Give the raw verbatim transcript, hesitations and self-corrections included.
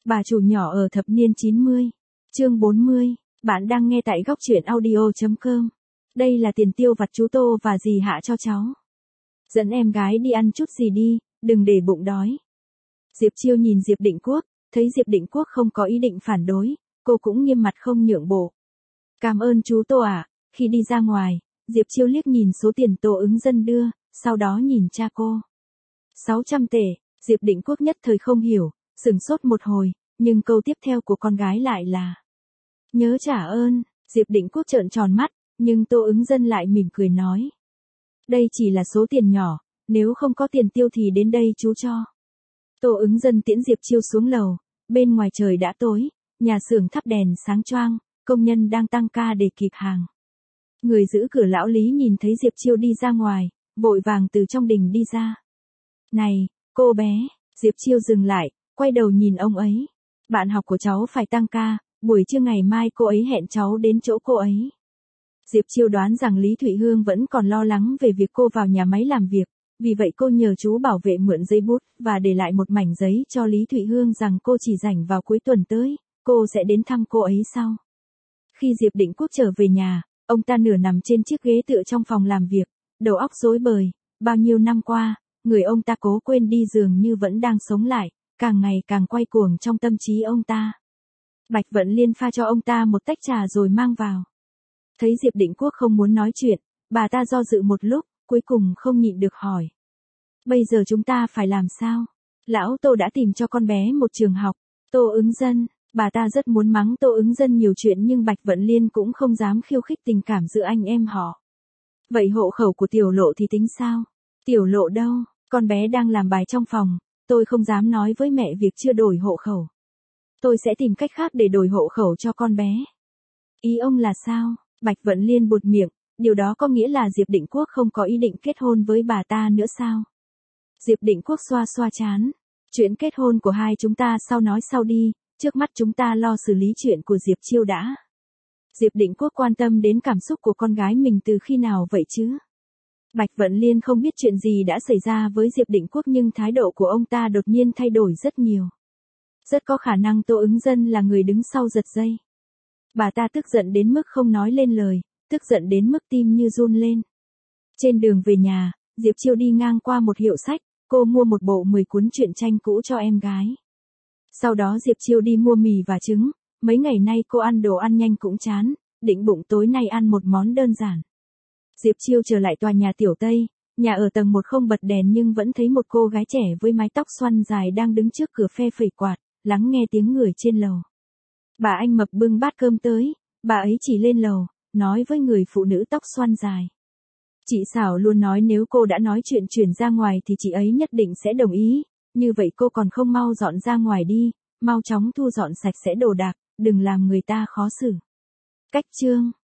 Bà chủ nhỏ ở thập niên chín mươi. Chương bốn mươi. Bạn đang nghe tại góc truyện audio chấm com. Đây là tiền tiêu vặt chú Tô và dì hạ cho cháu. Dẫn em gái đi ăn chút gì đi, đừng để bụng đói. Diệp Chiêu nhìn Diệp Định Quốc, thấy Diệp Định Quốc không có ý định phản đối, cô cũng nghiêm mặt không nhượng bộ. Cảm ơn chú Tô ạ. Khi đi ra ngoài, Diệp Chiêu liếc nhìn số tiền Tô Ứng Dân đưa, sau đó nhìn cha cô. sáu trăm tệ, Diệp Định Quốc nhất thời không hiểu, sửng sốt một hồi, nhưng câu tiếp theo của con gái lại là nhớ trả ơn. Diệp Định Quốc trợn tròn mắt, nhưng Tô Ứng Dân lại mỉm cười nói. Đây chỉ là số tiền nhỏ, nếu không có tiền tiêu thì đến đây chú cho. Tô Ứng Dân tiễn Diệp Chiêu xuống lầu, bên ngoài trời đã tối, nhà xưởng thắp đèn sáng choang, công nhân đang tăng ca để kịp hàng. Người giữ cửa lão Lý nhìn thấy Diệp Chiêu đi ra ngoài, vội vàng từ trong đình đi ra. Này, cô bé, Diệp Chiêu dừng lại, quay đầu nhìn ông ấy. Bạn học của cháu phải tăng ca, buổi trưa ngày mai cô ấy hẹn cháu đến chỗ cô ấy. Diệp Chiêu đoán rằng Lý Thụy Hương vẫn còn lo lắng về việc cô vào nhà máy làm việc, vì vậy cô nhờ chú bảo vệ mượn giấy bút và để lại một mảnh giấy cho Lý Thụy Hương rằng cô chỉ rảnh vào cuối tuần tới, cô sẽ đến thăm cô ấy sau. Khi Diệp Định Quốc trở về nhà, ông ta nửa nằm trên chiếc ghế tựa trong phòng làm việc, đầu óc rối bời, bao nhiêu năm qua, người ông ta cố quên đi dường như vẫn đang sống lại, càng ngày càng quay cuồng trong tâm trí ông ta. Bạch Vận Liên pha cho ông ta một tách trà rồi mang vào. Thấy Diệp Định Quốc không muốn nói chuyện, bà ta do dự một lúc, cuối cùng không nhịn được hỏi. Bây giờ chúng ta phải làm sao? Lão Tô đã tìm cho con bé một trường học. Tô Ứng Dân, bà ta rất muốn mắng Tô Ứng Dân nhiều chuyện nhưng Bạch Vận Liên cũng không dám khiêu khích tình cảm giữa anh em họ. Vậy hộ khẩu của Tiểu Lộ thì tính sao? Tiểu Lộ đâu? Con bé đang làm bài trong phòng, tôi không dám nói với mẹ việc chưa đổi hộ khẩu. Tôi sẽ tìm cách khác để đổi hộ khẩu cho con bé. Ý ông là sao? Bạch Vận Liên buột miệng, điều đó có nghĩa là Diệp Định Quốc không có ý định kết hôn với bà ta nữa sao? Diệp Định Quốc xoa xoa trán. Chuyện kết hôn của hai chúng ta sau nói sau đi, trước mắt chúng ta lo xử lý chuyện của Diệp Chiêu đã. Diệp Định Quốc quan tâm đến cảm xúc của con gái mình từ khi nào vậy chứ? Bạch Vận Liên không biết chuyện gì đã xảy ra với Diệp Định Quốc nhưng thái độ của ông ta đột nhiên thay đổi rất nhiều. Rất có khả năng Tô Ứng Dân là người đứng sau giật dây. Bà ta tức giận đến mức không nói lên lời, tức giận đến mức tim như run lên. Trên đường về nhà, Diệp Chiêu đi ngang qua một hiệu sách, cô mua một bộ mười cuốn truyện tranh cũ cho em gái. Sau đó Diệp Chiêu đi mua mì và trứng, mấy ngày nay cô ăn đồ ăn nhanh cũng chán, định bụng tối nay ăn một món đơn giản. Diệp Chiêu trở lại tòa nhà Tiểu Tây, nhà ở tầng một không bật đèn nhưng vẫn thấy một cô gái trẻ với mái tóc xoăn dài đang đứng trước cửa phe phẩy quạt, lắng nghe tiếng người trên lầu. Bà Anh Mập bưng bát cơm tới, bà ấy chỉ lên lầu, nói với người phụ nữ tóc xoăn dài. Chị Xảo luôn nói nếu cô đã nói chuyện chuyển ra ngoài thì chị ấy nhất định sẽ đồng ý, như vậy cô còn không mau dọn ra ngoài đi, mau chóng thu dọn sạch sẽ đồ đạc, đừng làm người ta khó xử. Cách chương